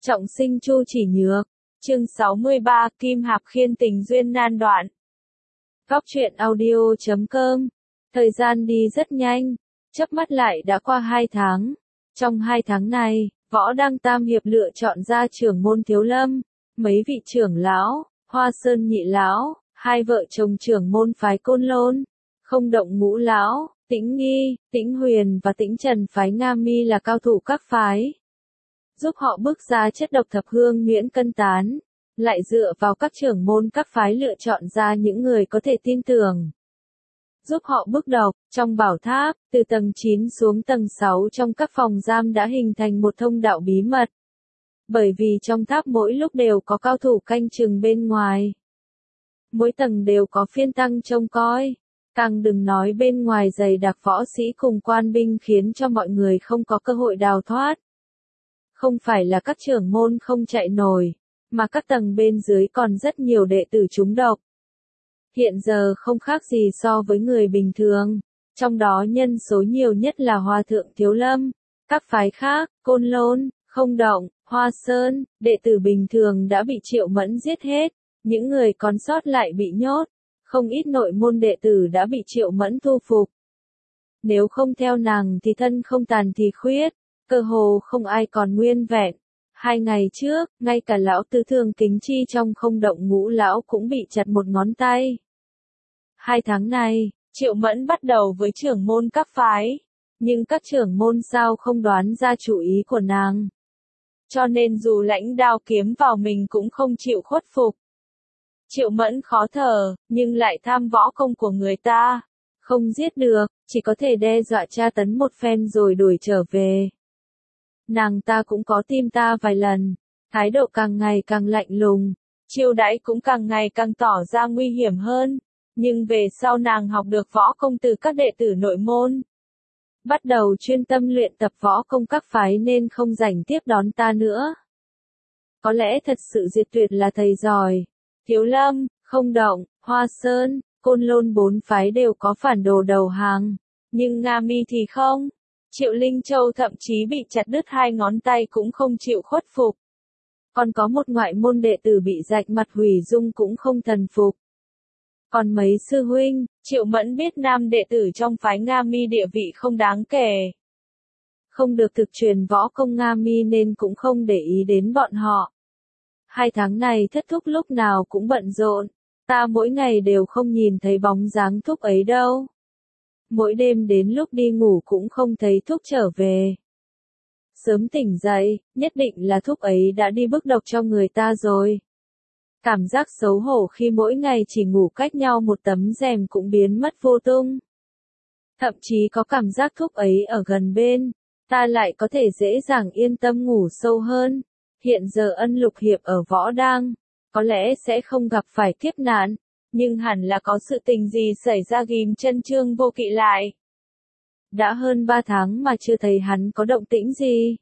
Trọng sinh Chu Chỉ Nhược. Chương 63, Kim Hạp Khiên tình duyên nan đoạn. Góc truyện audio.com. Thời gian đi rất nhanh, chớp mắt lại đã qua 2 tháng. Trong 2 tháng này, Võ Đăng Tam Hiệp lựa chọn ra trưởng môn Thiếu Lâm, mấy vị trưởng lão, Hoa Sơn nhị lão, hai vợ chồng trưởng môn phái Côn Lôn, Không Động ngũ lão, Tĩnh Nghi, Tĩnh Huyền và Tĩnh Trần phái Nga Mi là cao thủ các phái. Giúp họ bước ra chất độc thập hương nhuyễn cân tán, lại dựa vào các trưởng môn các phái lựa chọn ra những người có thể tin tưởng. Giúp họ bước độc, trong bảo tháp, từ tầng 9 xuống tầng 6 trong các phòng giam đã hình thành một thông đạo bí mật. Bởi vì trong tháp mỗi lúc đều có cao thủ canh chừng bên ngoài. Mỗi tầng đều có phiên tăng trông coi. Càng đừng nói bên ngoài dày đặc võ sĩ cùng quan binh khiến cho mọi người không có cơ hội đào thoát. Không phải là các trưởng môn không chạy nổi, mà các tầng bên dưới còn rất nhiều đệ tử trúng độc. Hiện giờ không khác gì so với người bình thường, trong đó nhân số nhiều nhất là Hòa Thượng Thiếu Lâm, các phái khác, Côn Lôn, Không Động, Hoa Sơn, đệ tử bình thường đã bị Triệu Mẫn giết hết, những người còn sót lại bị nhốt, không ít nội môn đệ tử đã bị Triệu Mẫn thu phục. Nếu không theo nàng thì thân không tàn thì khuyết, cơ hồ không ai còn nguyên vẹn. 2 ngày trước, ngay cả lão tứ Thường Kính Chi trong Không Động ngũ lão cũng bị chặt một ngón tay. 2 tháng này, Triệu Mẫn bắt đầu với trưởng môn các phái, nhưng các trưởng môn sao không đoán ra chủ ý của nàng. Cho nên dù lãnh đao kiếm vào mình cũng không chịu khuất phục. Triệu Mẫn khó thở, nhưng lại tham võ công của người ta. Không giết được, chỉ có thể đe dọa tra tấn một phen rồi đuổi trở về. Nàng ta cũng có tìm ta vài lần, thái độ càng ngày càng lạnh lùng, chiêu đãi cũng càng ngày càng tỏ ra nguy hiểm hơn, nhưng về sau nàng học được võ công từ các đệ tử nội môn. Bắt đầu chuyên tâm luyện tập võ công các phái nên không rảnh tiếp đón ta nữa. Có lẽ thật sự diệt tuyệt là thầy giỏi. Thiếu Lâm, Không Động, Hoa Sơn, Côn Lôn 4 phái đều có phản đồ đầu hàng, nhưng Nga Mi thì không. Triệu Linh Châu thậm chí bị chặt đứt 2 ngón tay cũng không chịu khuất phục. Còn có một ngoại môn đệ tử bị rạch mặt hủy dung cũng không thần phục. Còn mấy sư huynh, Triệu Mẫn biết nam đệ tử trong phái Nga Mi địa vị không đáng kể. Không được thực truyền võ công Nga Mi nên cũng không để ý đến bọn họ. 2 tháng này thất thúc lúc nào cũng bận rộn, ta mỗi ngày đều không nhìn thấy bóng dáng thúc ấy đâu. Mỗi đêm đến lúc đi ngủ cũng không thấy thúc trở về. Sớm tỉnh dậy, nhất định là thúc ấy đã đi bức độc cho người ta rồi. Cảm giác xấu hổ khi mỗi ngày chỉ ngủ cách nhau một tấm rèm cũng biến mất vô tung. Thậm chí có cảm giác thúc ấy ở gần bên, ta lại có thể dễ dàng yên tâm ngủ sâu hơn. Hiện giờ Ân Lục Hiệp ở Võ Đang, có lẽ sẽ không gặp phải kiếp nạn, nhưng hẳn là có sự tình gì xảy ra ghim chân Trương Vô Kỵ lại. Đã hơn 3 tháng mà chưa thấy hắn có động tĩnh gì.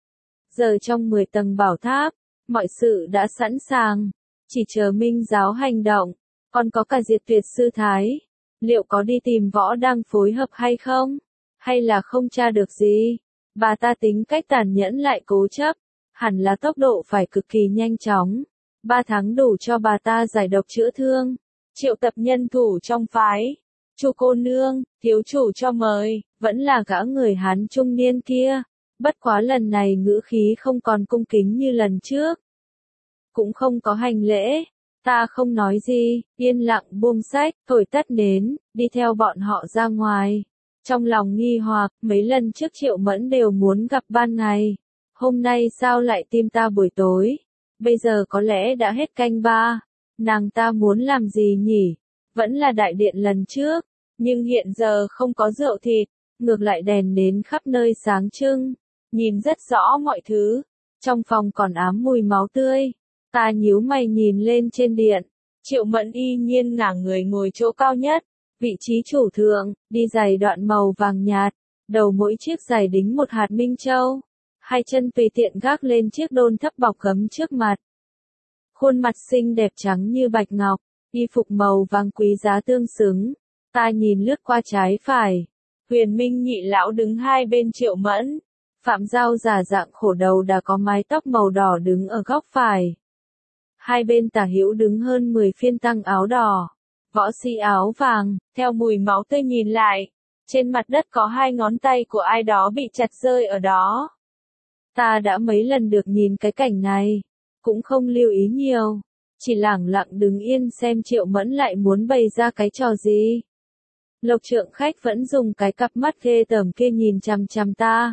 Giờ trong 10 tầng bảo tháp, mọi sự đã sẵn sàng, chỉ chờ Minh giáo hành động, còn có cả Diệt Tuyệt sư thái. Liệu có đi tìm Võ Đang phối hợp hay không? Hay là không tra được gì? Bà ta tính cách tàn nhẫn lại cố chấp, hẳn là tốc độ phải cực kỳ nhanh chóng. 3 tháng đủ cho bà ta giải độc chữa thương. Triệu tập nhân thủ trong phái. Chu cô nương, thiếu chủ cho mời, vẫn là gã người Hán trung niên kia. Bất quá lần này ngữ khí không còn cung kính như lần trước. Cũng không có hành lễ. Ta không nói gì, yên lặng buông sách, thổi tắt nến, đi theo bọn họ ra ngoài. Trong lòng nghi hoặc, mấy lần trước Triệu Mẫn đều muốn gặp ban ngày. Hôm nay sao lại tìm ta buổi tối? Bây giờ có lẽ đã hết canh 3. Nàng ta muốn làm gì nhỉ? Vẫn là đại điện lần trước, nhưng hiện giờ không có rượu thịt, ngược lại đèn nến khắp nơi sáng trưng, nhìn rất rõ mọi thứ. Trong phòng còn ám mùi máu tươi. Ta nhíu mày nhìn lên trên điện. Triệu Mẫn y nhiên ngả người ngồi chỗ cao nhất, vị trí chủ thượng, đi giày đoạn màu vàng nhạt, đầu mỗi chiếc giày đính một hạt minh châu. 2 chân tùy tiện gác lên chiếc đôn thấp bọc gấm trước mặt. Khuôn mặt xinh đẹp trắng như bạch ngọc, y phục màu vàng quý giá tương xứng. Ta nhìn lướt qua trái phải. Huyền Minh nhị lão đứng hai bên Triệu Mẫn. Phạm Giao giả dạng khổ đầu đã có mái tóc màu đỏ đứng ở góc phải. Hai bên tả hữu đứng hơn 10 phiên tăng áo đỏ. Võ sĩ áo vàng, theo mùi máu tươi nhìn lại. Trên mặt đất có 2 ngón tay của ai đó bị chặt rơi ở đó. Ta đã mấy lần được nhìn cái cảnh này. Cũng không lưu ý nhiều. Chỉ lẳng lặng đứng yên xem Triệu Mẫn lại muốn bày ra cái trò gì. Lộc Trượng Khách vẫn dùng cái cặp mắt ghê tởm kia nhìn chằm chằm ta.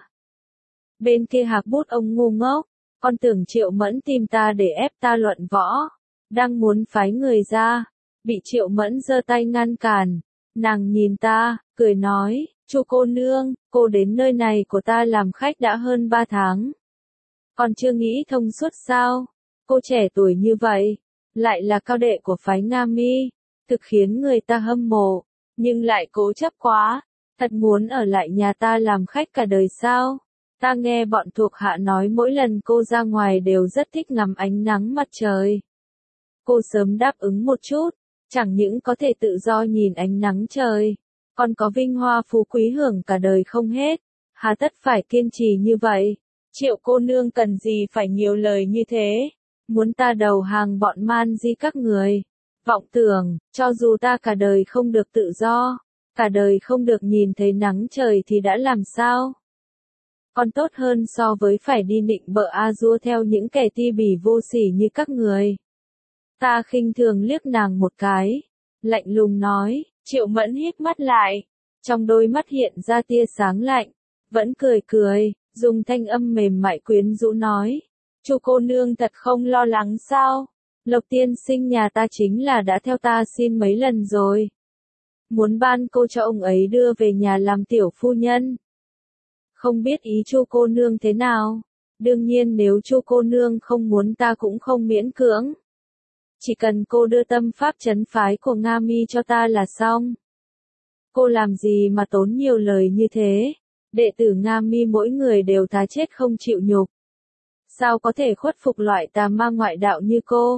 Bên kia Hạc Bút ông ngu ngốc, con tưởng Triệu Mẫn tìm ta để ép ta luận võ, đang muốn phái người ra, bị Triệu Mẫn giơ tay ngăn cản. Nàng nhìn ta, cười nói, "Chu cô nương, cô đến nơi này của ta làm khách đã hơn 3 tháng. Còn chưa nghĩ thông suốt sao? Cô trẻ tuổi như vậy, lại là cao đệ của phái Nga Mi, thực khiến người ta hâm mộ, nhưng lại cố chấp quá, thật muốn ở lại nhà ta làm khách cả đời sao?" Ta nghe bọn thuộc hạ nói mỗi lần cô ra ngoài đều rất thích ngắm ánh nắng mặt trời. Cô sớm đáp ứng một chút, chẳng những có thể tự do nhìn ánh nắng trời, còn có vinh hoa phú quý hưởng cả đời không hết, hà tất phải kiên trì như vậy. Triệu cô nương cần gì phải nhiều lời như thế, muốn ta đầu hàng bọn man di các người. Vọng tưởng, cho dù ta cả đời không được tự do, cả đời không được nhìn thấy nắng trời thì đã làm sao? Còn tốt hơn so với phải đi nịnh bợ a dua theo những kẻ ti bỉ vô sỉ như các người. Ta khinh thường liếc nàng một cái, lạnh lùng nói. Triệu Mẫn hít mắt lại, trong đôi mắt hiện ra tia sáng lạnh, vẫn cười cười, dùng thanh âm mềm mại quyến rũ nói, "Chu cô nương thật không lo lắng sao? Lộc tiên sinh nhà ta chính là đã theo ta xin mấy lần rồi, muốn ban cô cho ông ấy đưa về nhà làm tiểu phu nhân. Không biết ý Chu cô nương thế nào? Đương nhiên nếu Chu cô nương không muốn ta cũng không miễn cưỡng. Chỉ cần cô đưa tâm pháp trấn phái của Nga Mi cho ta là xong." Cô làm gì mà tốn nhiều lời như thế? Đệ tử Nga Mi mỗi người đều thà chết không chịu nhục. Sao có thể khuất phục loại tà ma ngoại đạo như cô?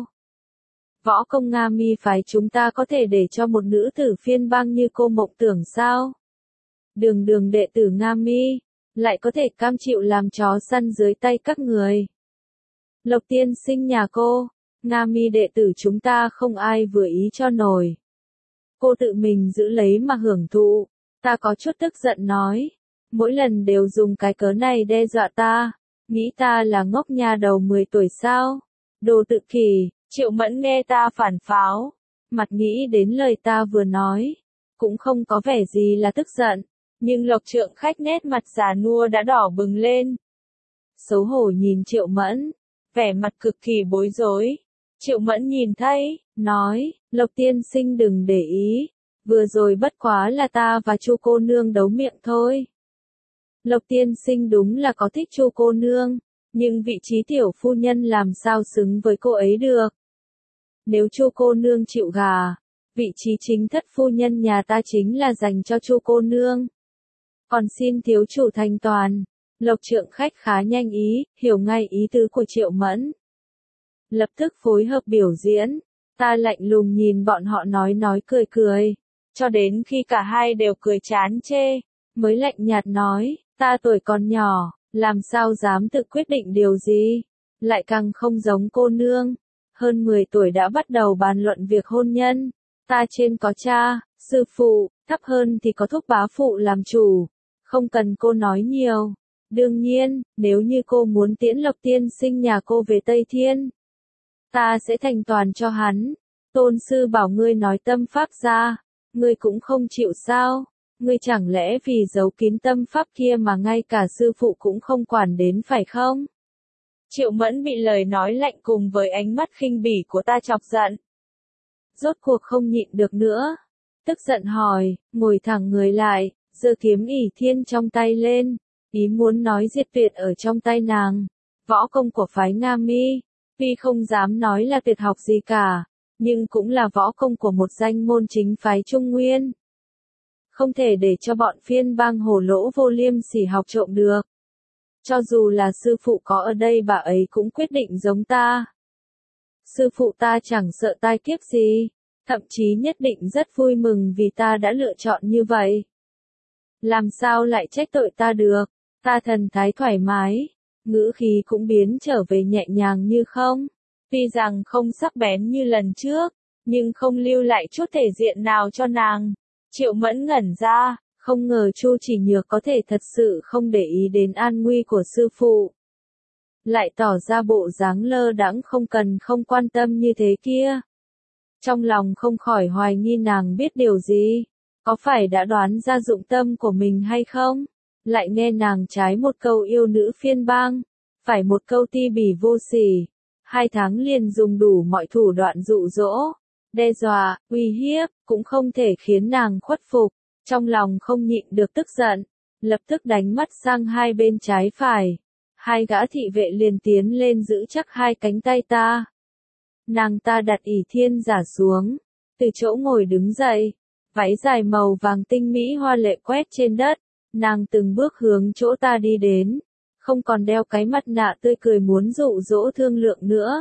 Võ công Nga Mi phái chúng ta có thể để cho một nữ tử phiên bang như cô mộng tưởng sao? Đường đệ tử Nga Mi, lại có thể cam chịu làm chó săn dưới tay các người. Lộc tiên sinh nhà cô, Nga Mi đệ tử chúng ta không ai vừa ý cho nổi. Cô tự mình giữ lấy mà hưởng thụ. Ta có chút tức giận nói, mỗi lần đều dùng cái cớ này đe dọa ta, nghĩ ta là ngốc nha đầu 10 tuổi sao? Đồ tự kỷ. Triệu Mẫn nghe ta phản pháo, mặt nghĩ đến lời ta vừa nói, cũng không có vẻ gì là tức giận, nhưng Lộc Trượng Khách nét mặt già nua đã đỏ bừng lên. Xấu hổ nhìn Triệu Mẫn, vẻ mặt cực kỳ bối rối. Triệu Mẫn nhìn thấy, nói, "Lộc tiên sinh đừng để ý, vừa rồi bất quá là ta và Chu cô nương đấu miệng thôi. Lộc tiên sinh đúng là có thích Chu cô nương, nhưng vị trí tiểu phu nhân làm sao xứng với cô ấy được. Nếu Chu cô nương chịu gà, vị trí chính thất phu nhân nhà ta chính là dành cho Chu cô nương. Còn xin thiếu chủ thành toàn." Lộc Trượng Khách khá nhanh ý, hiểu ngay ý tứ của Triệu Mẫn. Lập tức phối hợp biểu diễn, ta lạnh lùng nhìn bọn họ nói cười, cho đến khi cả hai đều cười chán chê, mới lạnh nhạt nói, "Ta tuổi còn nhỏ, làm sao dám tự quyết định điều gì, lại càng không giống cô nương, hơn 10 tuổi đã bắt đầu bàn luận việc hôn nhân, ta trên có cha, sư phụ, thấp hơn thì có thúc bá phụ làm chủ, không cần cô nói nhiều. Đương nhiên, nếu như cô muốn tiễn Lộc tiên sinh nhà cô về Tây Thiên, ta sẽ thành toàn cho hắn. Tôn sư bảo ngươi nói tâm pháp ra, ngươi cũng không chịu sao? Ngươi chẳng lẽ vì giấu kín tâm pháp kia mà ngay cả sư phụ cũng không quản đến phải không?" Triệu Mẫn bị lời nói lạnh cùng với ánh mắt khinh bỉ của ta chọc giận. Rốt cuộc không nhịn được nữa. Tức giận hỏi, ngồi thẳng người lại, giơ kiếm ỷ thiên trong tay lên, ý muốn nói diệt tuyệt ở trong tay nàng. Võ công của phái Nga Mi, tuy không dám nói là tuyệt học gì cả, nhưng cũng là võ công của một danh môn chính phái Trung Nguyên. Không thể để cho bọn phiên bang hồ lỗ vô liêm sỉ học trộm được. Cho dù là sư phụ có ở đây bà ấy cũng quyết định giống ta. Sư phụ ta chẳng sợ tai kiếp gì, thậm chí nhất định rất vui mừng vì ta đã lựa chọn như vậy. Làm sao lại trách tội ta được? Ta thần thái thoải mái, ngữ khí cũng biến trở về nhẹ nhàng như không. Tuy rằng không sắc bén như lần trước, nhưng không lưu lại chút thể diện nào cho nàng. Triệu Mẫn ngẩn ra, không ngờ Chu Chỉ Nhược có thể thật sự không để ý đến an nguy của sư phụ. Lại tỏ ra bộ dáng lơ đãng không quan tâm như thế kia. Trong lòng không khỏi hoài nghi nàng biết điều gì, có phải đã đoán ra dụng tâm của mình hay không? Lại nghe nàng trái một câu yêu nữ phiên bang, phải một câu ti bỉ vô sỉ, 2 tháng liền dùng đủ mọi thủ đoạn dụ dỗ, đe dọa, uy hiếp, cũng không thể khiến nàng khuất phục. Trong lòng không nhịn được tức giận, lập tức đánh mắt sang hai bên trái phải. 2 gã thị vệ liền tiến lên giữ chắc 2 cánh tay ta. Nàng ta đặt ỷ thiên giả xuống, từ chỗ ngồi đứng dậy, váy dài màu vàng tinh mỹ hoa lệ quét trên đất, nàng từng bước hướng chỗ ta đi đến, không còn đeo cái mặt nạ tươi cười muốn dụ dỗ thương lượng nữa.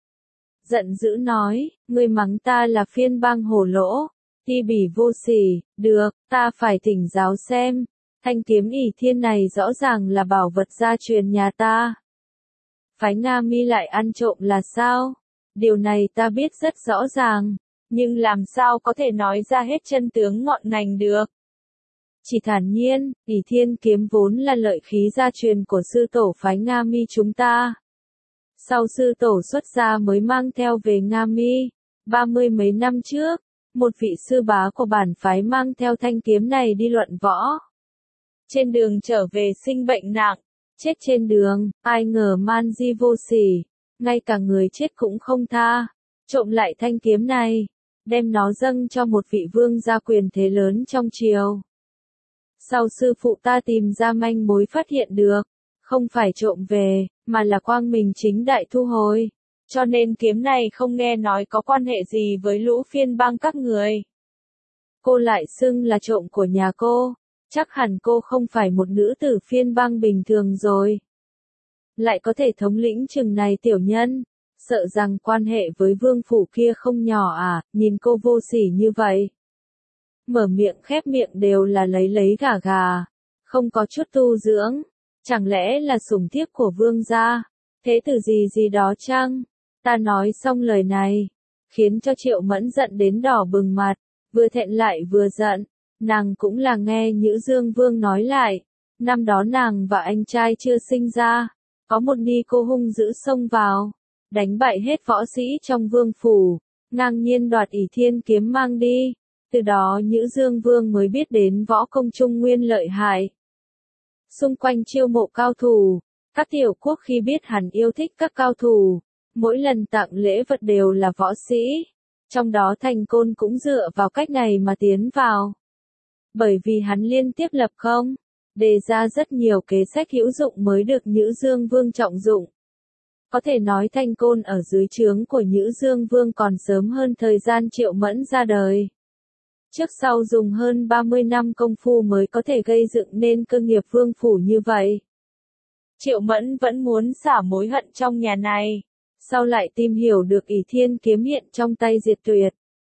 Giận dữ nói, ngươi mắng ta là phiên bang hổ lỗ, ti bỉ vô sỉ, được, ta phải thỉnh giáo xem, thanh kiếm ỷ thiên này rõ ràng là bảo vật gia truyền nhà ta. Phái Nga Mi lại ăn trộm là sao? Điều này ta biết rất rõ ràng, nhưng làm sao có thể nói ra hết chân tướng ngọn ngành được. Chỉ thản nhiên, ỷ thiên kiếm vốn là lợi khí gia truyền của sư tổ phái Nga Mi chúng ta. Sau sư tổ xuất gia mới mang theo về Nga Mi, 30 mấy năm trước, một vị sư bá của bản phái mang theo thanh kiếm này đi luận võ. Trên đường trở về sinh bệnh nặng, chết trên đường, ai ngờ man di vô sỉ, ngay cả người chết cũng không tha, trộm lại thanh kiếm này, đem nó dâng cho một vị vương gia quyền thế lớn trong triều. Sau sư phụ ta tìm ra manh mối phát hiện được, không phải trộm về, mà là quang minh chính đại thu hồi. Cho nên kiếm này không nghe nói có quan hệ gì với lũ phiên bang các người. Cô lại xưng là trộm của nhà cô, chắc hẳn cô không phải một nữ tử phiên bang bình thường rồi. Lại có thể thống lĩnh chừng này tiểu nhân, sợ rằng quan hệ với vương phủ kia không nhỏ à, nhìn cô vô sỉ như vậy. Mở miệng khép miệng đều là lấy gà gà, không có chút tu dưỡng, chẳng lẽ là sủng thiếp của vương gia, thế tử gì đó chăng? Ta nói xong lời này, khiến cho Triệu Mẫn giận đến đỏ bừng mặt, vừa thẹn lại vừa giận, nàng cũng là nghe Nhữ Dương Vương nói lại, năm đó nàng và anh trai chưa sinh ra, có một ni cô hung dữ xông vào, đánh bại hết võ sĩ trong vương phủ, ngang nhiên đoạt ỷ thiên kiếm mang đi, từ đó Nhữ Dương Vương mới biết đến võ công Trung Nguyên lợi hại. Xung quanh chiêu mộ cao thủ, các tiểu quốc khi biết hắn yêu thích các cao thủ, mỗi lần tặng lễ vật đều là võ sĩ, trong đó Thành Côn cũng dựa vào cách này mà tiến vào. Bởi vì hắn liên tiếp lập công, đề ra rất nhiều kế sách hữu dụng mới được Nhữ Dương Vương trọng dụng. Có thể nói Thành Côn ở dưới trướng của Nhữ Dương Vương còn sớm hơn thời gian Triệu Mẫn ra đời. Trước sau dùng hơn 30 năm công phu mới có thể gây dựng nên cơ nghiệp vương phủ như vậy. Triệu Mẫn vẫn muốn xả mối hận trong nhà này, sau lại tìm hiểu được ỷ thiên kiếm hiện trong tay Diệt Tuyệt.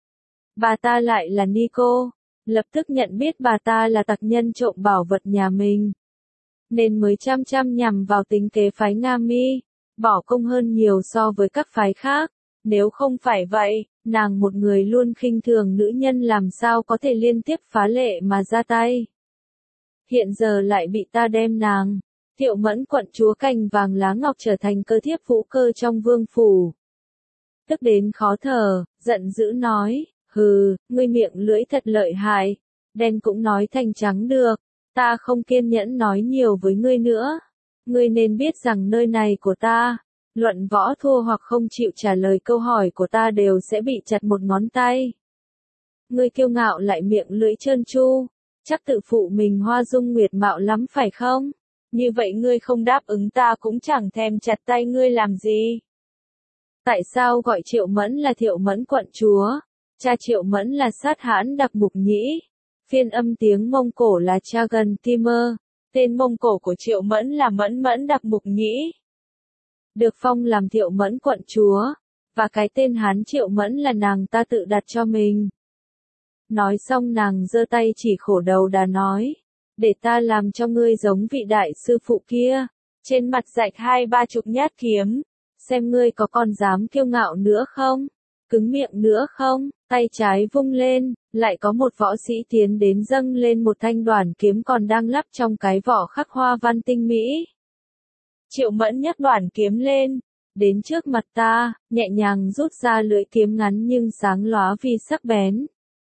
Bà ta lại là Nico, lập tức nhận biết bà ta là tặc nhân trộm bảo vật nhà mình. Nên mới chăm nhằm vào tính kế phái Nga Mi, bỏ công hơn nhiều so với các phái khác. Nếu không phải vậy, nàng một người luôn khinh thường nữ nhân làm sao có thể liên tiếp phá lệ mà ra tay. Hiện giờ lại bị ta đem nàng, Thiệu Mẫn quận chúa cành vàng lá ngọc trở thành cơ thiếp vũ cơ trong vương phủ. Tức đến khó thở, giận dữ nói, hừ, ngươi miệng lưỡi thật lợi hại, đen cũng nói thành trắng được, ta không kiên nhẫn nói nhiều với ngươi nữa. Ngươi nên biết rằng nơi này của ta, luận võ thua hoặc không chịu trả lời câu hỏi của ta đều sẽ bị chặt một ngón tay. Ngươi kiêu ngạo lại miệng lưỡi trơn tru, chắc tự phụ mình hoa dung nguyệt mạo lắm phải không? Như vậy ngươi không đáp ứng ta cũng chẳng thèm chặt tay ngươi làm gì. Tại sao gọi Triệu Mẫn là Thiệu Mẫn quận chúa? Cha Triệu Mẫn là Sát Hãn Đặc Mục Nhĩ, phiên âm tiếng Mông Cổ là Chagan Timer, tên Mông Cổ của Triệu Mẫn là Mẫn Mẫn Đặc Mục Nhĩ. Được phong làm Thiệu Mẫn quận chúa, và cái tên Hán Triệu Mẫn là nàng ta tự đặt cho mình. Nói xong nàng giơ tay chỉ khổ đầu đà nói, để ta làm cho ngươi giống vị đại sư phụ kia, trên mặt rạch 20-30 nhát kiếm, xem ngươi có còn dám kiêu ngạo nữa không, cứng miệng nữa không, tay trái vung lên, lại có một võ sĩ tiến đến dâng lên một thanh đoản kiếm còn đang lắp trong cái vỏ khắc hoa văn tinh mỹ. Triệu Mẫn nhấc đoản kiếm lên, đến trước mặt ta, nhẹ nhàng rút ra lưỡi kiếm ngắn nhưng sáng lóa vì sắc bén.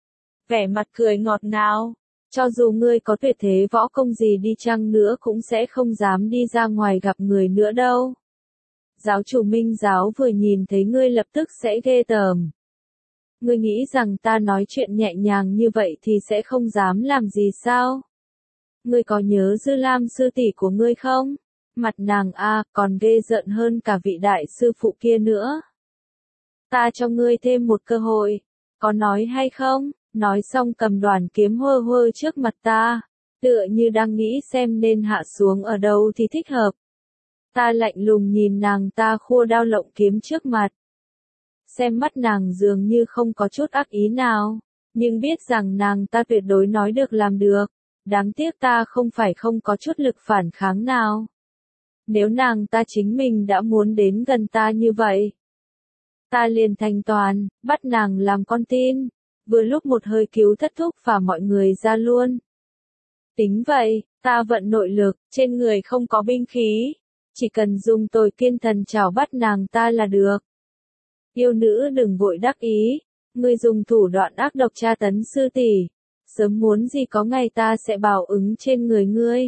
Vẻ mặt cười ngọt ngào, cho dù ngươi có tuyệt thế võ công gì đi chăng nữa cũng sẽ không dám đi ra ngoài gặp người nữa đâu. Giáo chủ Minh giáo vừa nhìn thấy ngươi lập tức sẽ ghê tởm. Ngươi nghĩ rằng ta nói chuyện nhẹ nhàng như vậy thì sẽ không dám làm gì sao? Ngươi có nhớ Dư Lam sư tỷ của ngươi không? Mặt nàng còn ghê rợn hơn cả vị đại sư phụ kia nữa. Ta cho ngươi thêm một cơ hội, có nói hay không? Nói xong cầm đoản kiếm hơ hơ trước mặt ta, tựa như đang nghĩ xem nên hạ xuống ở đâu thì thích hợp. Ta lạnh lùng nhìn nàng ta khua đao lộng kiếm trước mặt. Xem mắt nàng dường như không có chút ác ý nào, nhưng biết rằng nàng ta tuyệt đối nói được làm được. Đáng tiếc ta không có chút lực phản kháng nào. Nếu nàng ta chính mình đã muốn đến gần ta như vậy, ta liền thành toàn, bắt nàng làm con tin, vừa lúc một hơi cứu thất thúc và mọi người ra luôn. Tính vậy, ta vận nội lực, trên người không có binh khí, chỉ cần dùng tôi kiên thần chảo bắt nàng ta là được. Yêu nữ đừng vội đắc ý, ngươi dùng thủ đoạn ác độc tra tấn sư tỷ, sớm muốn gì có ngày ta sẽ báo ứng trên người ngươi.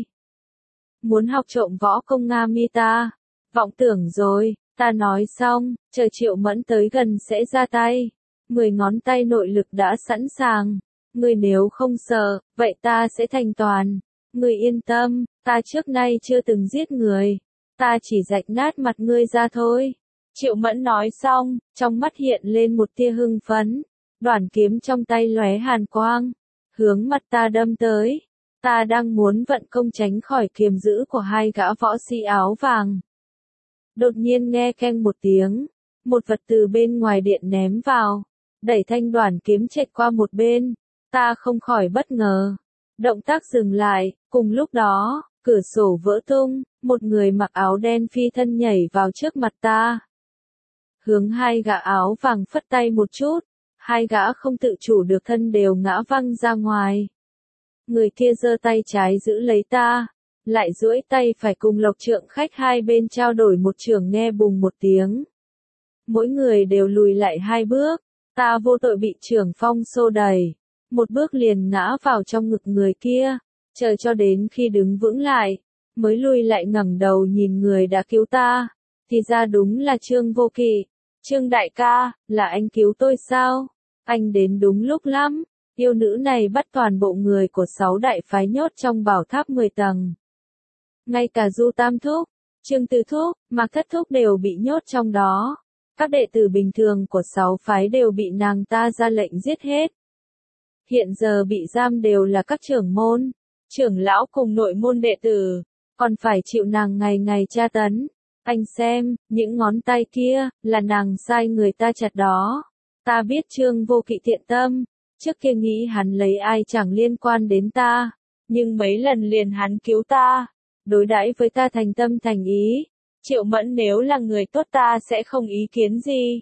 Muốn học trộm võ công Nga mi ta, vọng tưởng rồi, ta nói xong, chờ Triệu Mẫn tới gần sẽ ra tay. 10 ngón tay nội lực đã sẵn sàng, ngươi nếu không sợ, vậy ta sẽ thành toàn. Ngươi yên tâm, ta trước nay chưa từng giết người, ta chỉ rạch nát mặt ngươi ra thôi. Triệu Mẫn nói xong, trong mắt hiện lên một tia hưng phấn, đoản kiếm trong tay lóe hàn quang, hướng mặt ta đâm tới. Ta đang muốn vận công tránh khỏi kiềm giữ của hai gã võ sĩ áo vàng. Đột nhiên nghe keng một tiếng, một vật từ bên ngoài điện ném vào, đẩy thanh đoản kiếm chệch qua một bên, ta không khỏi bất ngờ. Động tác dừng lại, cùng lúc đó, cửa sổ vỡ tung, một người mặc áo đen phi thân nhảy vào trước mặt ta. Hướng hai gã áo vàng phất tay một chút, hai gã không tự chủ được thân đều ngã văng ra ngoài. Người kia giơ tay trái giữ lấy ta, lại duỗi tay phải cùng Lộc Trượng Khách hai bên trao đổi một chưởng nghe bùng một tiếng. Mỗi người đều lùi lại 2 bước, ta vô tội bị chưởng phong xô đẩy, một bước liền ngã vào trong ngực người kia, chờ cho đến khi đứng vững lại, mới lùi lại ngẩng đầu nhìn người đã cứu ta, thì ra đúng là Trương Vô Kỵ. Trương đại ca, là anh cứu tôi sao? Anh đến đúng lúc lắm. Yêu nữ này bắt toàn bộ người của 6 đại phái nhốt trong bảo tháp 10 tầng. Ngay cả Du Tam Thúc, Trương Tư Thúc, Mạc Thất Thúc đều bị nhốt trong đó. Các đệ tử bình thường của 6 phái đều bị nàng ta ra lệnh giết hết. Hiện giờ bị giam đều là các trưởng môn, trưởng lão cùng nội môn đệ tử, còn phải chịu nàng ngày ngày tra tấn. Anh xem, những ngón tay kia, là nàng sai người ta chặt đó. Ta biết Trương Vô Kỵ thiện tâm. Trước kia nghĩ hắn lấy ai chẳng liên quan đến ta, nhưng mấy lần liền hắn cứu ta, đối đãi với ta thành tâm thành ý. Triệu Mẫn nếu là người tốt ta sẽ không ý kiến gì.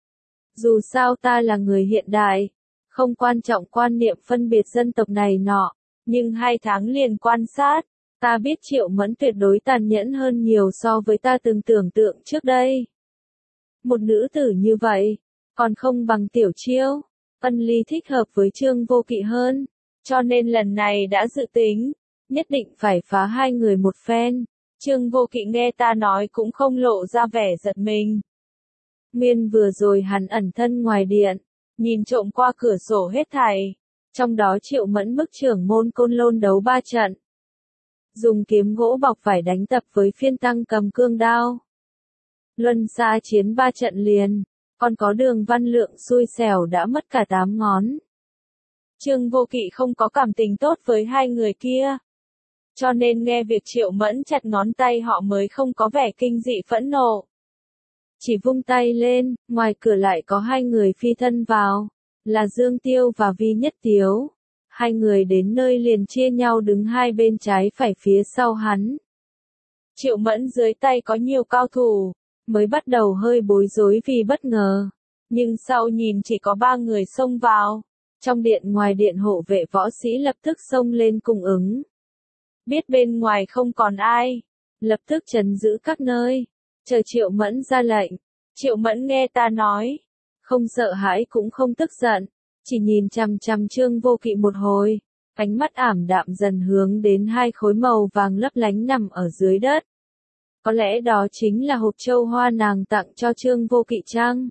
Dù sao ta là người hiện đại, không quan trọng quan niệm phân biệt dân tộc này nọ, nhưng 2 tháng liền quan sát, ta biết Triệu Mẫn tuyệt đối tàn nhẫn hơn nhiều so với ta từng tưởng tượng trước đây. Một nữ tử như vậy, còn không bằng Tiểu Chiêu. Ân Ly thích hợp với Trương Vô Kỵ hơn, cho nên lần này đã dự tính, nhất định phải phá hai người một phen. Trương Vô Kỵ nghe ta nói cũng không lộ ra vẻ giật mình. Nguyên vừa rồi hắn ẩn thân ngoài điện, nhìn trộm qua cửa sổ hết thảy, trong đó Triệu Mẫn bức trưởng môn Côn Lôn đấu 3 trận. Dùng kiếm gỗ bọc vải đánh tập với phiên tăng cầm cương đao. Luân xa chiến 3 trận liền. Còn có Đường Văn Lượng xui xẻo đã mất cả 8 ngón. Trương Vô Kỵ không có cảm tình tốt với hai người kia. Cho nên nghe việc Triệu Mẫn chặt ngón tay họ mới không có vẻ kinh dị phẫn nộ. Chỉ vung tay lên, ngoài cửa lại có 2 người phi thân vào. Là Dương Tiêu và Vi Nhất Tiếu. Hai người đến nơi liền chia nhau đứng hai bên trái phải phía sau hắn. Triệu Mẫn dưới tay có nhiều cao thủ, mới bắt đầu hơi bối rối vì bất ngờ. Nhưng sau nhìn chỉ có 3 người xông vào. Trong điện ngoài điện hộ vệ võ sĩ lập tức xông lên cung ứng. Biết bên ngoài không còn ai, lập tức trấn giữ các nơi, chờ Triệu Mẫn ra lệnh. Triệu Mẫn nghe ta nói, không sợ hãi cũng không tức giận, chỉ nhìn chằm chằm Trương Vô Kỵ một hồi, ánh mắt ảm đạm dần hướng đến hai khối màu vàng lấp lánh nằm ở dưới đất. Có lẽ đó chính là hộp châu hoa nàng tặng cho Trương Vô Kỵ chăng?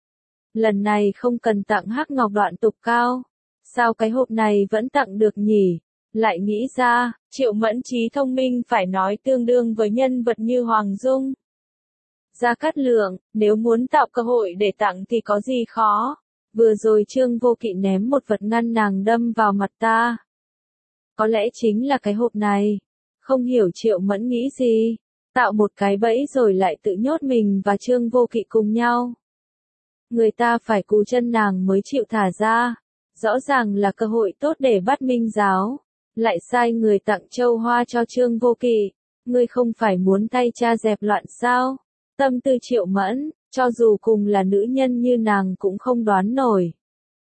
Lần này không cần tặng hắc ngọc đoạn tục cao, sao cái hộp này vẫn tặng được nhỉ? Lại nghĩ ra, Triệu Mẫn trí thông minh phải nói tương đương với nhân vật như Hoàng Dung. Gia Cát Lượng, nếu muốn tạo cơ hội để tặng thì có gì khó. Vừa rồi Trương Vô Kỵ ném một vật ngăn nàng đâm vào mặt ta. Có lẽ chính là cái hộp này. Không hiểu Triệu Mẫn nghĩ gì. Tạo một cái bẫy rồi lại tự nhốt mình và Trương Vô Kỵ cùng nhau. Người ta phải cú chân nàng mới chịu thả ra. Rõ ràng là cơ hội tốt để bắt Minh Giáo. Lại sai người tặng châu hoa cho Trương Vô Kỵ. Ngươi không phải muốn thay cha dẹp loạn sao? Tâm tư Triệu Mẫn, cho dù cùng là nữ nhân như nàng cũng không đoán nổi.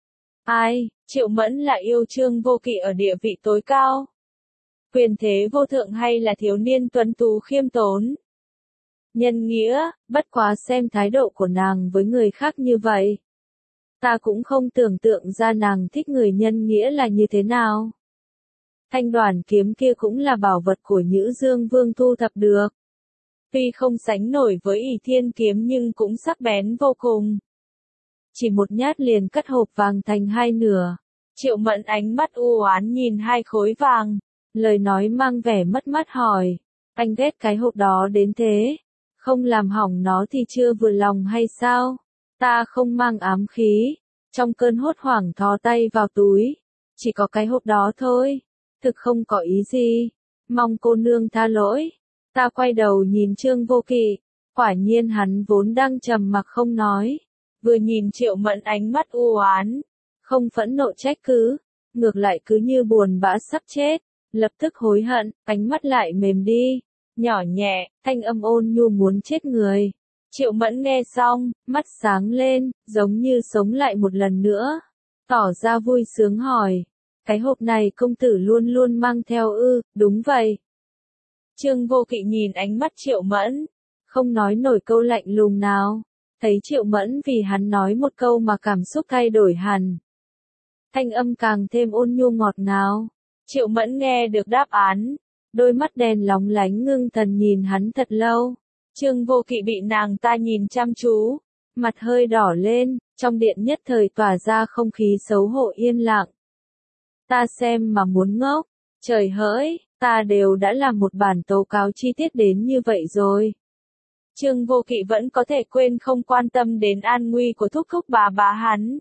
Ai, Triệu Mẫn lại yêu Trương Vô Kỵ ở địa vị tối cao? Quyền thế vô thượng hay là thiếu niên tuấn tú khiêm tốn? Nhân nghĩa, bất quá xem thái độ của nàng với người khác như vậy. Ta cũng không tưởng tượng ra nàng thích người nhân nghĩa là như thế nào. Thanh đoàn kiếm kia cũng là bảo vật của Nhữ Dương Vương thu thập được. Tuy không sánh nổi với ỷ thiên kiếm nhưng cũng sắc bén vô cùng. Chỉ một nhát liền cắt hộp vàng thành hai nửa. Triệu Mẫn ánh mắt u oán nhìn hai khối vàng. Lời nói mang vẻ mất mát hỏi. Anh ghét cái hộp đó đến thế. Không làm hỏng nó thì chưa vừa lòng hay sao? Ta không mang ám khí. Trong cơn hốt hoảng thò tay vào túi. Chỉ có cái hộp đó thôi. Thực không có ý gì. Mong cô nương tha lỗi. Ta quay đầu nhìn Trương Vô Kỵ. Quả nhiên hắn vốn đang trầm mặc không nói. Vừa nhìn Triệu Mẫn ánh mắt u oán. Không phẫn nộ trách cứ. Ngược lại cứ như buồn bã sắp chết. Lập tức hối hận, ánh mắt lại mềm đi. Nhỏ nhẹ, thanh âm ôn nhu muốn chết người. Triệu Mẫn nghe xong, mắt sáng lên, giống như sống lại một lần nữa. Tỏ ra vui sướng hỏi. Cái hộp này công tử luôn luôn mang theo ư? Đúng vậy. Trương Vô Kỵ nhìn ánh mắt Triệu Mẫn. Không nói nổi câu lạnh lùng nào. Thấy Triệu Mẫn vì hắn nói một câu mà cảm xúc thay đổi hẳn. Thanh âm càng thêm ôn nhu ngọt ngào. Triệu Mẫn nghe được đáp án. Đôi mắt đèn lóng lánh ngưng thần nhìn hắn thật lâu. Trương Vô Kỵ bị nàng ta nhìn chăm chú. Mặt hơi đỏ lên, trong điện nhất thời tỏa ra không khí xấu hổ yên lặng. Ta xem mà muốn ngốc. Trời hỡi, ta đều đã làm một bản tố cáo chi tiết đến như vậy rồi. Trương Vô Kỵ vẫn có thể quên không quan tâm đến an nguy của thúc thúc bà hắn.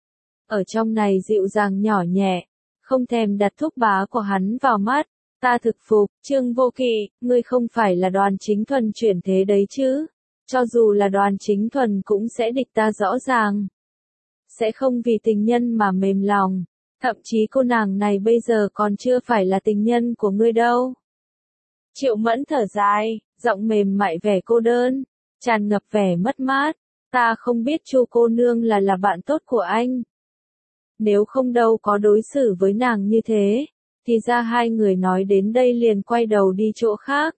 Ở trong này dịu dàng nhỏ nhẹ, không thèm đặt thúc bá của hắn vào mắt. Ta thực phục, Trương Vô Kỵ, ngươi không phải là Đoàn Chính Thuần chuyển thế đấy chứ. Cho dù là Đoàn Chính Thuần cũng sẽ địch ta rõ ràng. Sẽ không vì tình nhân mà mềm lòng. Thậm chí cô nàng này bây giờ còn chưa phải là tình nhân của ngươi đâu. Triệu Mẫn thở dài, giọng mềm mại vẻ cô đơn, tràn ngập vẻ mất mát. Ta không biết Chu cô nương là bạn tốt của anh. Nếu không đâu có đối xử với nàng như thế, thì ra hai người nói đến đây liền quay đầu đi chỗ khác.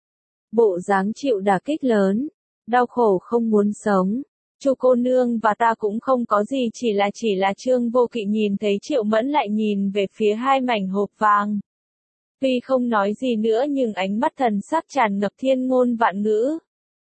Bộ dáng chịu đả kích lớn, đau khổ không muốn sống. Chu cô nương và ta cũng không có gì, chỉ là Trương Vô Kỵ nhìn thấy Triệu Mẫn lại nhìn về phía hai mảnh hộp vàng. Tuy không nói gì nữa nhưng ánh mắt thần sắc tràn ngập thiên ngôn vạn ngữ.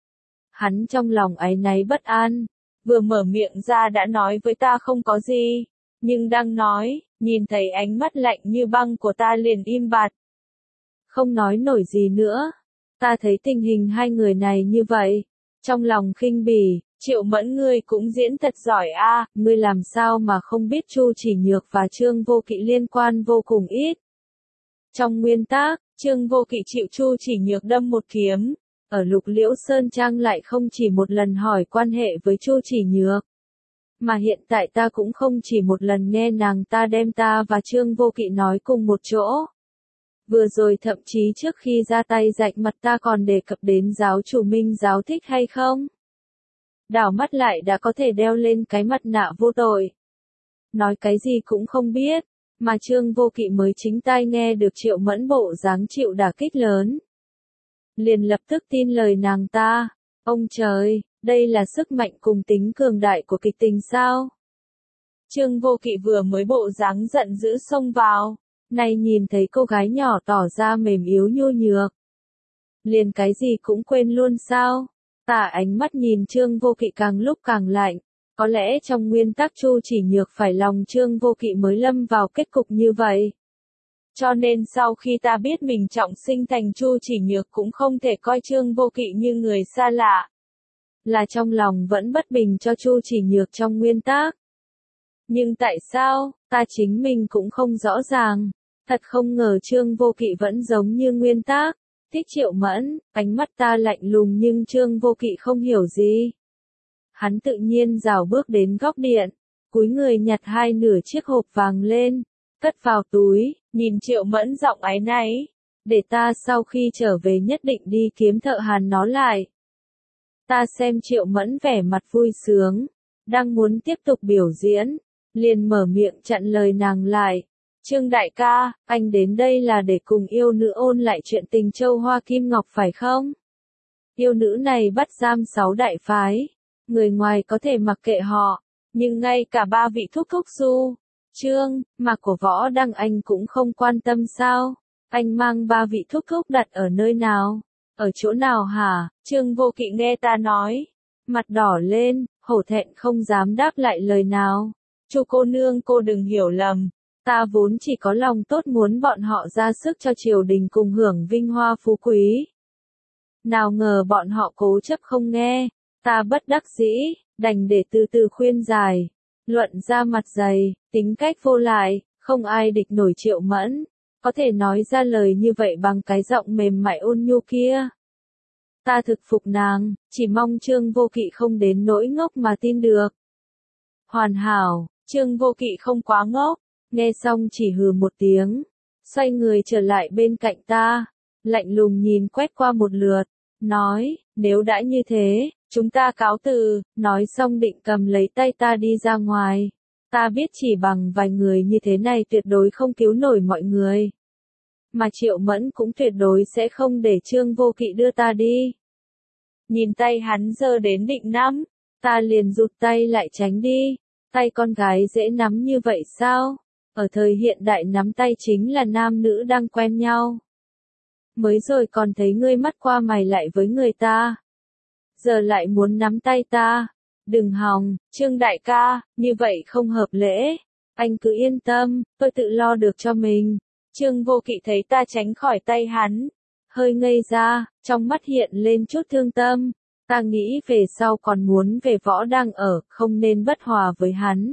Hắn trong lòng áy náy bất an, vừa mở miệng ra đã nói với ta không có gì, nhưng đang nói, nhìn thấy ánh mắt lạnh như băng của ta liền im bặt. Không nói nổi gì nữa. Ta thấy tình hình hai người này như vậy, trong lòng khinh bỉ. Triệu Mẫn ngươi cũng diễn thật giỏi a, ngươi làm sao mà không biết Chu Chỉ Nhược và Trương Vô Kỵ liên quan vô cùng ít. Trong nguyên tác, Trương Vô Kỵ chịu Chu Chỉ Nhược đâm một kiếm, ở Lục Liễu Sơn Trang lại không chỉ một lần hỏi quan hệ với Chu Chỉ Nhược. Mà hiện tại ta cũng không chỉ một lần nghe nàng ta đem ta và Trương Vô Kỵ nói cùng một chỗ. Vừa rồi thậm chí trước khi ra tay rạch mặt ta còn đề cập đến giáo chủ Minh giáo thích hay không? Đảo mắt lại đã có thể đeo lên cái mặt nạ vô tội. Nói cái gì cũng không biết, mà Trương Vô Kỵ mới chính tai nghe được Triệu Mẫn bộ dáng chịu đả kích lớn. Liền lập tức tin lời nàng ta. Ông trời, đây là sức mạnh cùng tính cường đại của kịch tình sao? Trương Vô Kỵ vừa mới bộ dáng giận dữ xông vào, nay nhìn thấy cô gái nhỏ tỏ ra mềm yếu nhu nhược. Liền cái gì cũng quên luôn sao? Tả ánh mắt nhìn Trương Vô Kỵ càng lúc càng lạnh. Có lẽ trong nguyên tắc Chu Chỉ Nhược phải lòng Trương Vô Kỵ mới lâm vào kết cục như vậy. Cho nên sau khi ta biết mình trọng sinh thành Chu Chỉ Nhược cũng không thể coi Trương Vô Kỵ như người xa lạ. Là trong lòng vẫn bất bình cho Chu Chỉ Nhược trong nguyên tắc. Nhưng tại sao, ta chính mình cũng không rõ ràng. Thật không ngờ Trương Vô Kỵ vẫn giống như nguyên tắc. Thích Triệu Mẫn, ánh mắt ta lạnh lùng nhưng Trương Vô Kỵ không hiểu gì. Hắn tự nhiên rảo bước đến góc điện, cúi người nhặt hai nửa chiếc hộp vàng lên, cất vào túi, nhìn Triệu Mẫn giọng áy náy. Để ta sau khi trở về nhất định đi kiếm thợ hàn nó lại. Ta xem Triệu Mẫn vẻ mặt vui sướng, đang muốn tiếp tục biểu diễn, liền mở miệng chặn lời nàng lại. Trương đại ca, anh đến đây là để cùng yêu nữ ôn lại chuyện tình Châu Hoa Kim Ngọc phải không? Yêu nữ này bắt giam 6 đại phái. Người ngoài có thể mặc kệ họ, nhưng ngay cả 3 vị thúc thúc Du, Trương, mà của Võ Đăng anh cũng không quan tâm sao? Anh mang 3 vị thúc thúc đặt ở nơi nào? Ở chỗ nào hả? Trương Vô Kỵ nghe ta nói, mặt đỏ lên, hổ thẹn không dám đáp lại lời nào. Chu cô nương cô đừng hiểu lầm, ta vốn chỉ có lòng tốt muốn bọn họ ra sức cho triều đình cùng hưởng vinh hoa phú quý. Nào ngờ bọn họ cố chấp không nghe. Ta bất đắc dĩ, đành để từ từ khuyên giải. Luận ra mặt dày, tính cách vô lại, không ai địch nổi Triệu Mẫn. Có thể nói ra lời như vậy bằng cái giọng mềm mại ôn nhu kia. Ta thực phục nàng, chỉ mong Trương Vô Kỵ không đến nỗi ngốc mà tin được. Hoàn hảo, Trương Vô Kỵ không quá ngốc, nghe xong chỉ hừ một tiếng. Xoay người trở lại bên cạnh ta, lạnh lùng nhìn quét qua một lượt, nói, nếu đã như thế, chúng ta cáo từ, nói xong định cầm lấy tay ta đi ra ngoài. Ta biết chỉ bằng vài người như thế này tuyệt đối không cứu nổi mọi người. Mà Triệu Mẫn cũng tuyệt đối sẽ không để Trương Vô Kỵ đưa ta đi. Nhìn tay hắn giơ đến định nắm, ta liền rụt tay lại tránh đi. Tay con gái dễ nắm như vậy sao? Ở thời hiện đại nắm tay chính là nam nữ đang quen nhau. Mới rồi còn thấy ngươi mắt qua mày lại với người ta. Giờ lại muốn nắm tay ta. Đừng hòng, Trương đại ca, như vậy không hợp lễ. Anh cứ yên tâm, tôi tự lo được cho mình. Trương Vô Kỵ thấy ta tránh khỏi tay hắn. Hơi ngây ra, trong mắt hiện lên chút thương tâm. Ta nghĩ về sau còn muốn về Võ Đăng ở, không nên bất hòa với hắn.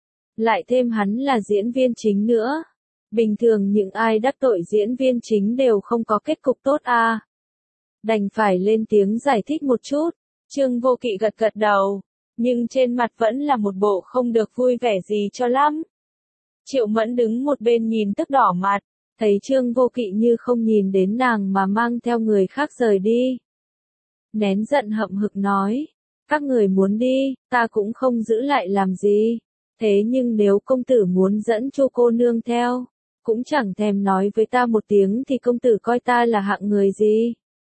Lại thêm hắn là diễn viên chính nữa. Bình thường những ai đắc tội diễn viên chính đều không có kết cục tốt à. Đành phải lên tiếng giải thích một chút. Trương Vô Kỵ gật gật đầu, nhưng trên mặt vẫn là một bộ không được vui vẻ gì cho lắm. Triệu Mẫn đứng một bên nhìn tức đỏ mặt, thấy Trương Vô Kỵ như không nhìn đến nàng mà mang theo người khác rời đi. Nén giận hậm hực nói, các người muốn đi, ta cũng không giữ lại làm gì. Thế nhưng nếu công tử muốn dẫn Chu cô nương theo, cũng chẳng thèm nói với ta một tiếng thì công tử coi ta là hạng người gì.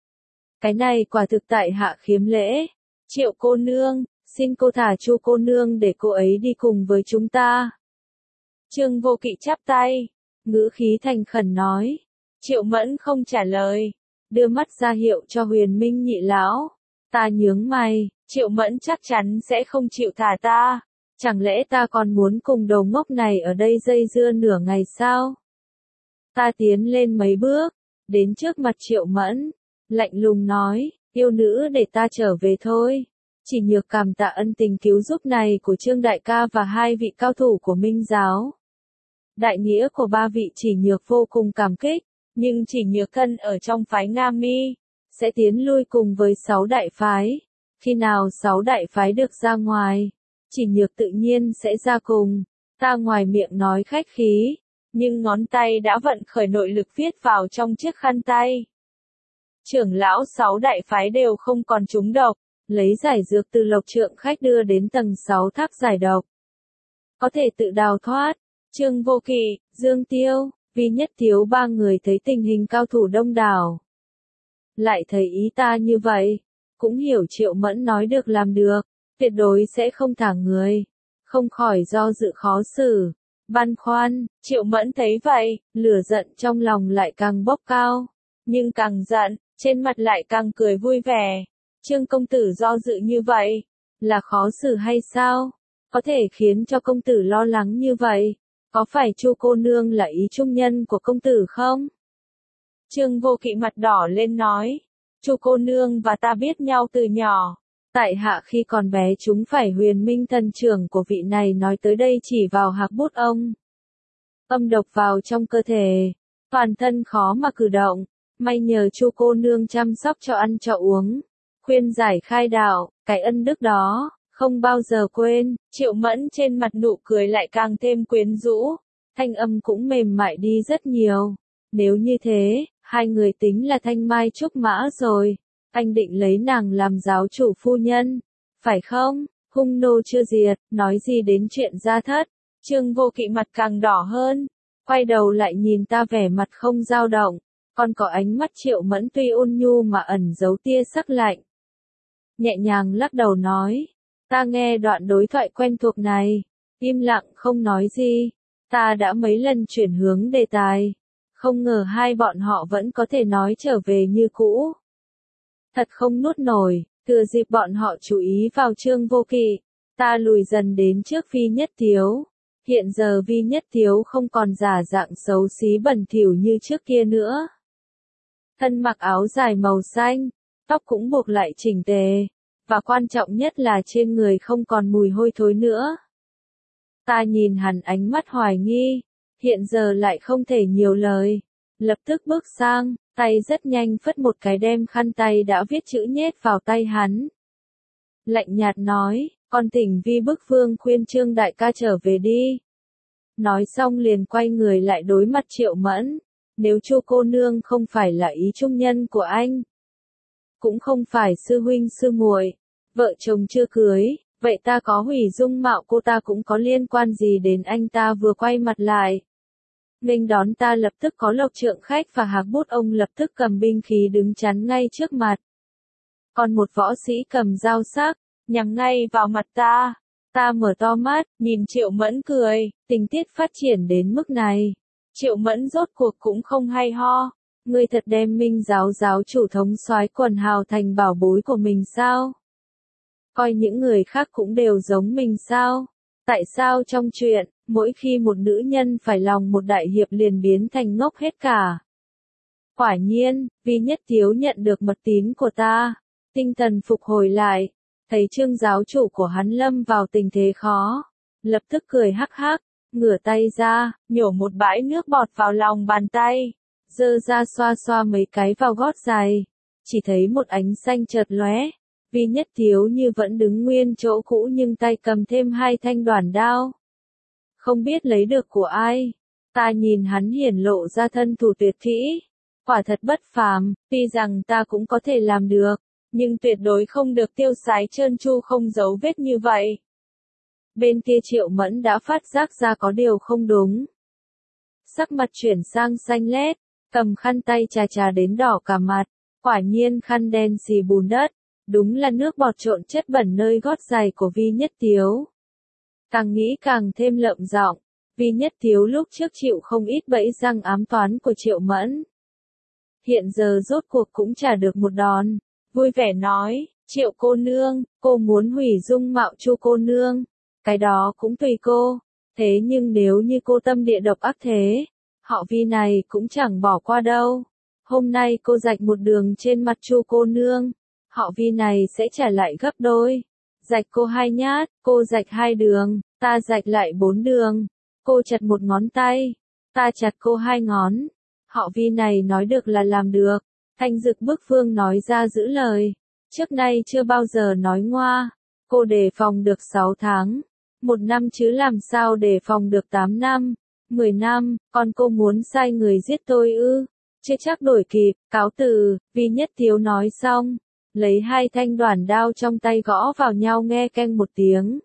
Cái này quả thực tại hạ khiếm lễ. Triệu cô nương, xin cô thả Chu cô nương để cô ấy đi cùng với chúng ta. Trương Vô Kỵ chắp tay, ngữ khí thành khẩn nói. Triệu Mẫn không trả lời, đưa mắt ra hiệu cho Huyền Minh nhị lão. Ta nhướng mày, Triệu Mẫn chắc chắn sẽ không chịu thả ta. Chẳng lẽ ta còn muốn cùng đồ ngốc này ở đây dây dưa nửa ngày sao? Ta tiến lên mấy bước, đến trước mặt Triệu Mẫn, lạnh lùng nói, yêu nữ để ta trở về thôi. Chỉ Nhược cảm tạ ân tình cứu giúp này của Trương đại ca và hai vị cao thủ của Minh giáo. Đại nghĩa của ba vị Chỉ Nhược vô cùng cảm kích, nhưng Chỉ Nhược thân ở trong phái Nga Mi, sẽ tiến lui cùng với 6 đại phái. Khi nào 6 đại phái được ra ngoài, Chỉ Nhược tự nhiên sẽ ra cùng. Ta ngoài miệng nói khách khí, nhưng ngón tay đã vận khởi nội lực viết vào trong chiếc khăn tay. Trưởng lão 6 đại phái đều không còn trúng độc, lấy giải dược từ Lộc Trượng Khách đưa đến tầng 6 thác giải độc. Có thể tự đào thoát. Trương Vô Kỵ, Dương Tiêu, Vi Nhất Tiếu ba người thấy tình hình cao thủ đông đảo. Lại thấy ý ta như vậy, cũng hiểu Triệu Mẫn nói được làm được, tuyệt đối sẽ không thả người, không khỏi do dự khó xử. Băn khoăn, Triệu Mẫn thấy vậy, lửa giận trong lòng lại càng bốc cao, nhưng càng giận, trên mặt lại càng cười vui vẻ. Trương công tử do dự như vậy, là khó xử hay sao? Có thể khiến cho công tử lo lắng như vậy, có phải Chu cô nương là ý trung nhân của công tử không? Trương Vô Kỵ mặt đỏ lên nói, Chu cô nương và ta biết nhau từ nhỏ. Tại hạ khi còn bé chúng phải Huyền Minh thần trưởng của vị này nói tới đây chỉ vào hạc bút ông. Âm độc vào trong cơ thể, toàn thân khó mà cử động, may nhờ Chu cô nương chăm sóc cho ăn cho uống, khuyên giải khai đạo, cái ân đức đó, không bao giờ quên. Triệu Mẫn trên mặt nụ cười lại càng thêm quyến rũ, thanh âm cũng mềm mại đi rất nhiều. Nếu như thế, hai người tính là thanh mai trúc mã rồi. Anh định lấy nàng làm giáo chủ phu nhân, phải không? Hung nô chưa diệt, nói gì đến chuyện gia thất. Trương Vô Kỵ mặt càng đỏ hơn, quay đầu lại nhìn ta vẻ mặt không dao động, còn có ánh mắt Triệu Mẫn tuy ôn nhu mà ẩn giấu tia sắc lạnh. Nhẹ nhàng lắc đầu nói, ta nghe đoạn đối thoại quen thuộc này, im lặng không nói gì, ta đã mấy lần chuyển hướng đề tài, không ngờ hai bọn họ vẫn có thể nói trở về như cũ. Thật không nuốt nổi, thừa dịp bọn họ chú ý vào Trương Vô Kỵ, ta lùi dần đến trước Vi Nhất Tiếu. Hiện giờ Vi Nhất Tiếu không còn giả dạng xấu xí bẩn thỉu như trước kia nữa. Thân mặc áo dài màu xanh, tóc cũng buộc lại chỉnh tề, và quan trọng nhất là trên người không còn mùi hôi thối nữa. Ta nhìn hắn ánh mắt hoài nghi, hiện giờ lại không thể nhiều lời, lập tức bước sang, tay rất nhanh phất một cái đem khăn tay đã viết chữ nhét vào tay hắn. Lạnh nhạt nói, con thỉnh Vi bức vương khuyên Trương đại ca trở về đi. Nói xong liền quay người lại đối mặt Triệu Mẫn, nếu Chu cô nương không phải là ý trung nhân của anh, cũng không phải sư huynh sư muội, vợ chồng chưa cưới, vậy ta có hủy dung mạo cô ta cũng có liên quan gì đến anh ta vừa quay mặt lại. Nghênh đón ta lập tức có Lộc Trượng Khách và hạc bút ông lập tức cầm binh khí đứng chắn ngay trước mặt. Còn một võ sĩ cầm dao sắc, nhắm ngay vào mặt ta. Ta mở to mắt, nhìn Triệu Mẫn cười, tình tiết phát triển đến mức này. Triệu Mẫn rốt cuộc cũng không hay ho. Ngươi thật đem Minh giáo giáo chủ thống soái quần hào thành bảo bối của mình sao? Coi những người khác cũng đều giống mình sao? Tại sao trong chuyện, mỗi khi một nữ nhân phải lòng một đại hiệp liền biến thành ngốc hết cả? Quả nhiên, Vi Nhất Tiếu nhận được mật tín của ta, tinh thần phục hồi lại, thấy Trương giáo chủ của hắn lâm vào tình thế khó, lập tức cười hắc hắc, ngửa tay ra, nhổ một bãi nước bọt vào lòng bàn tay, giơ ra xoa xoa mấy cái vào gót giày, chỉ thấy một ánh xanh chợt lóe. Vi Nhất Tiếu như vẫn đứng nguyên chỗ cũ nhưng tay cầm thêm hai thanh đoản đao. Không biết lấy được của ai. Ta nhìn hắn hiển lộ ra thân thủ tuyệt kỹ. Quả thật bất phàm, tuy rằng ta cũng có thể làm được, nhưng tuyệt đối không được tiêu sái trơn tru không giấu vết như vậy. Bên kia Triệu Mẫn đã phát giác ra có điều không đúng. Sắc mặt chuyển sang xanh lét, cầm khăn tay chà chà đến đỏ cả mặt, quả nhiên khăn đen xì bùn đất. Đúng là nước bọt trộn chất bẩn nơi gót giày của Vi Nhất Tiếu. Càng nghĩ càng thêm lợm giọng, Vi Nhất Tiếu lúc trước chịu không ít bẫy răng ám toán của Triệu Mẫn. Hiện giờ rốt cuộc cũng trả được một đòn, vui vẻ nói, Triệu cô nương, cô muốn hủy dung mạo Chu cô nương, cái đó cũng tùy cô, thế nhưng nếu như cô tâm địa độc ác thế, họ Vi này cũng chẳng bỏ qua đâu. Hôm nay cô rạch một đường trên mặt Chu cô nương, họ Vi này sẽ trả lại gấp đôi. Rạch cô 2 nhát, cô rạch 2 đường, ta rạch lại 4 đường. Cô chặt một ngón tay, ta chặt cô 2 ngón. Họ Vi này nói được là làm được. Thanh Dực Bức Phương nói ra giữ lời. Trước nay chưa bao giờ nói ngoa. cô đề phòng được 6 tháng, 1 năm chứ làm sao đề phòng được 8 năm, 10 năm, còn cô muốn sai người giết tôi ư? Chưa chắc đổi kịp, cáo từ, Vi Nhất Tiếu nói xong, lấy 2 thanh đoản đao trong tay gõ vào nhau nghe keng một tiếng.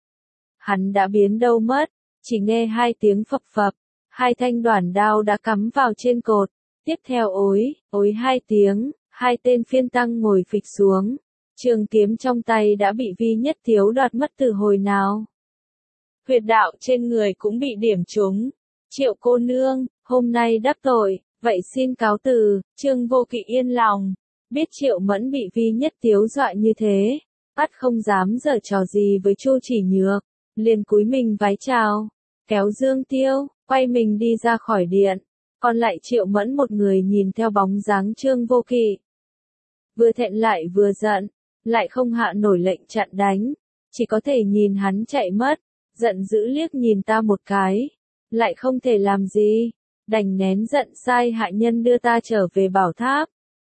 Hắn đã biến đâu mất, chỉ nghe 2 tiếng phập phập, 2 thanh đoản đao đã cắm vào trên cột, tiếp theo ối 2 tiếng, 2 tên phiên tăng ngồi phịch xuống, trường kiếm trong tay đã bị Vi Nhất Tiếu đoạt mất từ hồi nào. Huyệt đạo trên người cũng bị điểm trúng, Triệu cô nương, hôm nay đắc tội, vậy xin cáo từ, Trương Vô Kỵ yên lòng, biết Triệu Mẫn bị Vi Nhất Tiếu dọa như thế, ắt không dám giở trò gì với Chu Chỉ Nhược, liền cúi mình vái chào, kéo Dương Tiêu, quay mình đi ra khỏi điện, còn lại Triệu Mẫn một người nhìn theo bóng dáng Trương Vô Kỵ. Vừa thẹn lại vừa giận, lại không hạ nổi lệnh chặn đánh, chỉ có thể nhìn hắn chạy mất, giận dữ liếc nhìn ta một cái, lại không thể làm gì, đành nén giận sai hạ nhân đưa ta trở về Bảo Tháp.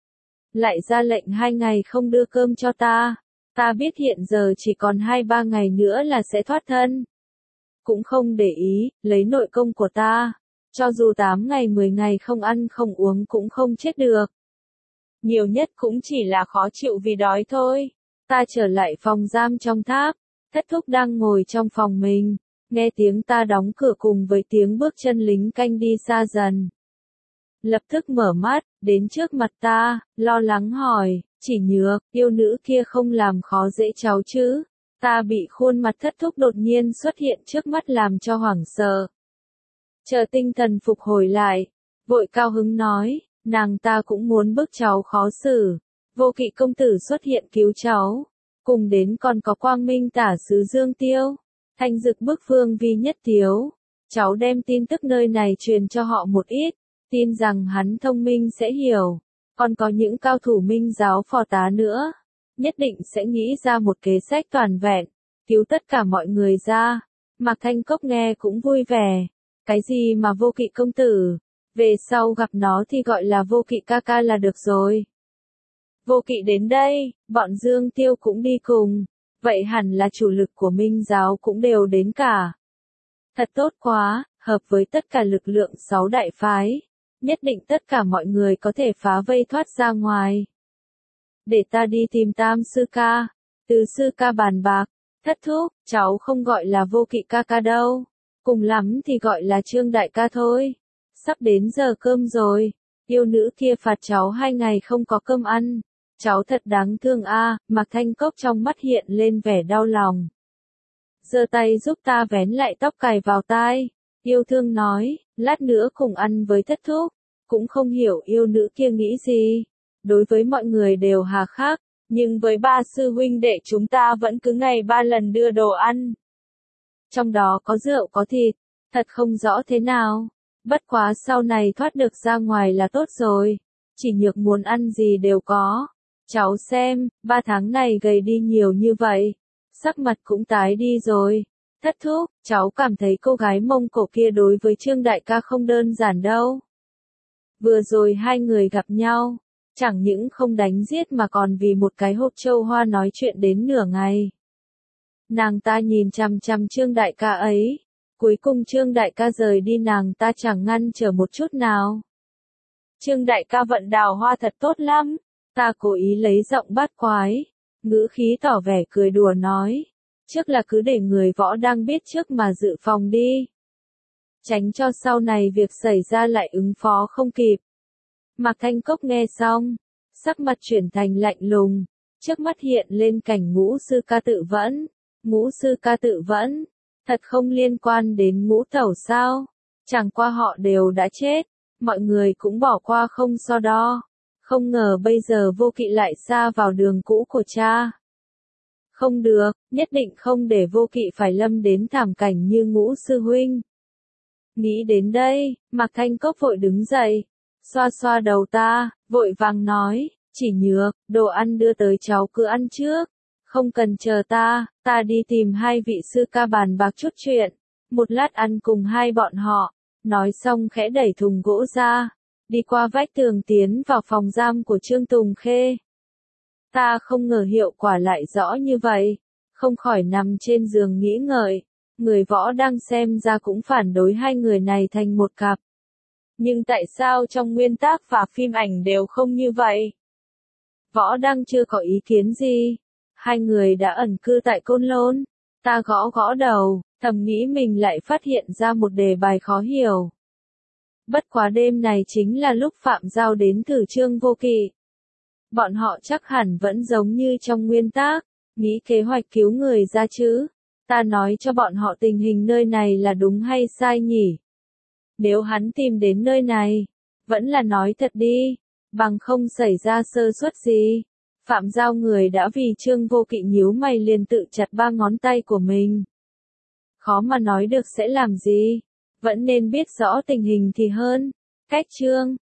Lại ra lệnh 2 ngày không đưa cơm cho ta biết hiện giờ chỉ còn 2-3 ngày nữa là sẽ thoát thân. Cũng không để ý, lấy nội công của ta, cho dù 8 ngày 10 ngày không ăn không uống cũng không chết được. Nhiều nhất cũng chỉ là khó chịu vì đói thôi. Ta trở lại phòng giam trong tháp, Thất Thúc đang ngồi trong phòng mình, nghe tiếng ta đóng cửa cùng với tiếng bước chân lính canh đi xa dần. Lập tức mở mắt, đến trước mặt ta, lo lắng hỏi, Chỉ Nhược, yêu nữ kia không làm khó dễ cháu chứ? Ta bị khuôn mặt Thất Thúc đột nhiên xuất hiện trước mắt làm cho hoảng sợ. Chờ tinh thần phục hồi lại, vội cao hứng nói, nàng ta cũng muốn bức cháu khó xử. Vô Kỵ công tử xuất hiện cứu cháu, cùng đến còn có Quang Minh tả sứ Dương Tiêu, Thanh Dực bức phương Vi Nhất Tiếu. Cháu đem tin tức nơi này truyền cho họ một ít, tin rằng hắn thông minh sẽ hiểu, còn có những cao thủ minh giáo phò tá nữa, nhất định sẽ nghĩ ra một kế sách toàn vẹn, cứu tất cả mọi người ra. Mạc Thanh Cốc nghe cũng vui vẻ, cái gì mà Vô Kỵ công tử, về sau gặp nó thì gọi là Vô Kỵ ca ca là được rồi. Vô Kỵ đến đây, bọn Dương Tiêu cũng đi cùng, vậy hẳn là chủ lực của minh giáo cũng đều đến cả. Thật tốt quá, hợp với tất cả lực lượng 6 đại phái, nhất định tất cả mọi người có thể phá vây thoát ra ngoài. Để ta đi tìm Tam sư ca, Tứ sư ca bàn bạc. Thất Thúc, cháu không gọi là Vô Kỵ ca ca đâu, cùng lắm thì gọi là Trương đại ca thôi. Sắp đến giờ cơm rồi, yêu nữ kia phạt cháu 2 ngày không có cơm ăn, cháu thật đáng thương a. Mạc Thanh Cốc trong mắt hiện lên vẻ đau lòng, giơ tay giúp ta vén lại tóc cài vào tai, yêu thương nói, lát nữa cùng ăn với Thất Thúc. Cũng không hiểu yêu nữ kia nghĩ gì, đối với mọi người đều hà khắc, nhưng với 3 sư huynh đệ chúng ta vẫn cứ ngày 3 lần đưa đồ ăn. Trong đó có rượu có thịt, thật không rõ thế nào, bất quá sau này thoát được ra ngoài là tốt rồi, Chỉ Nhược muốn ăn gì đều có. Cháu xem, 3 tháng này gầy đi nhiều như vậy, sắc mặt cũng tái đi rồi. Thất Thúc, cháu cảm thấy cô gái Mông Cổ kia đối với Trương đại ca không đơn giản đâu. Vừa rồi 2 người gặp nhau, chẳng những không đánh giết mà còn vì một cái hộp châu hoa nói chuyện đến nửa ngày. Nàng ta nhìn chằm chằm Trương đại ca ấy, cuối cùng Trương đại ca rời đi nàng ta chẳng ngăn trở một chút nào. Trương đại ca vận đào hoa thật tốt lắm, ta cố ý lấy giọng bát quái, ngữ khí tỏ vẻ cười đùa nói, trước là cứ để người võ đang biết trước mà dự phòng đi, tránh cho sau này việc xảy ra lại ứng phó không kịp. Mạc Thanh Cốc nghe xong, sắc mặt chuyển thành lạnh lùng, trước mắt hiện lên cảnh Ngũ sư ca tự vẫn. Ngũ sư ca tự vẫn, thật không liên quan đến Ngũ tẩu sao? Chẳng qua họ đều đã chết, mọi người cũng bỏ qua không so đo. Không ngờ bây giờ Vô Kỵ lại sa vào đường cũ của cha. Không được, nhất định không để Vô Kỵ phải lâm đến thảm cảnh như Ngũ sư huynh. Nghĩ đến đây, Mạc Thanh Cốc vội đứng dậy, xoa xoa đầu ta, vội vàng nói, Chỉ Nhược, đồ ăn đưa tới cháu cứ ăn trước, không cần chờ ta đi tìm 2 vị sư ca bàn bạc chút chuyện, một lát ăn cùng 2 bọn họ. Nói xong khẽ đẩy thùng gỗ ra, đi qua vách tường tiến vào phòng giam của Trương Tùng Khê. Ta không ngờ hiệu quả lại rõ như vậy, không khỏi nằm trên giường nghĩ ngợi. Người Võ Đăng xem ra cũng phản đối hai người này thành một cặp. Nhưng tại sao trong nguyên tác và phim ảnh đều không như vậy? Võ Đăng chưa có ý kiến gì. Hai người đã ẩn cư tại Côn Lôn. Ta gõ gõ đầu, thầm nghĩ mình lại phát hiện ra một đề bài khó hiểu. Bất quá đêm này chính là lúc Phạm Giao đến thử Trương Vô Kỵ. Bọn họ chắc hẳn vẫn giống như trong nguyên tác, nghĩ kế hoạch cứu người ra chứ. Ta nói cho bọn họ tình hình nơi này là đúng hay sai nhỉ? Nếu hắn tìm đến nơi này, vẫn là nói thật đi, bằng không xảy ra sơ suất gì. Phạm Giao người đã vì Trương Vô Kỵ nhíu mày liền tự chặt 3 ngón tay của mình. Khó mà nói được sẽ làm gì, vẫn nên biết rõ tình hình thì hơn. Cách Trương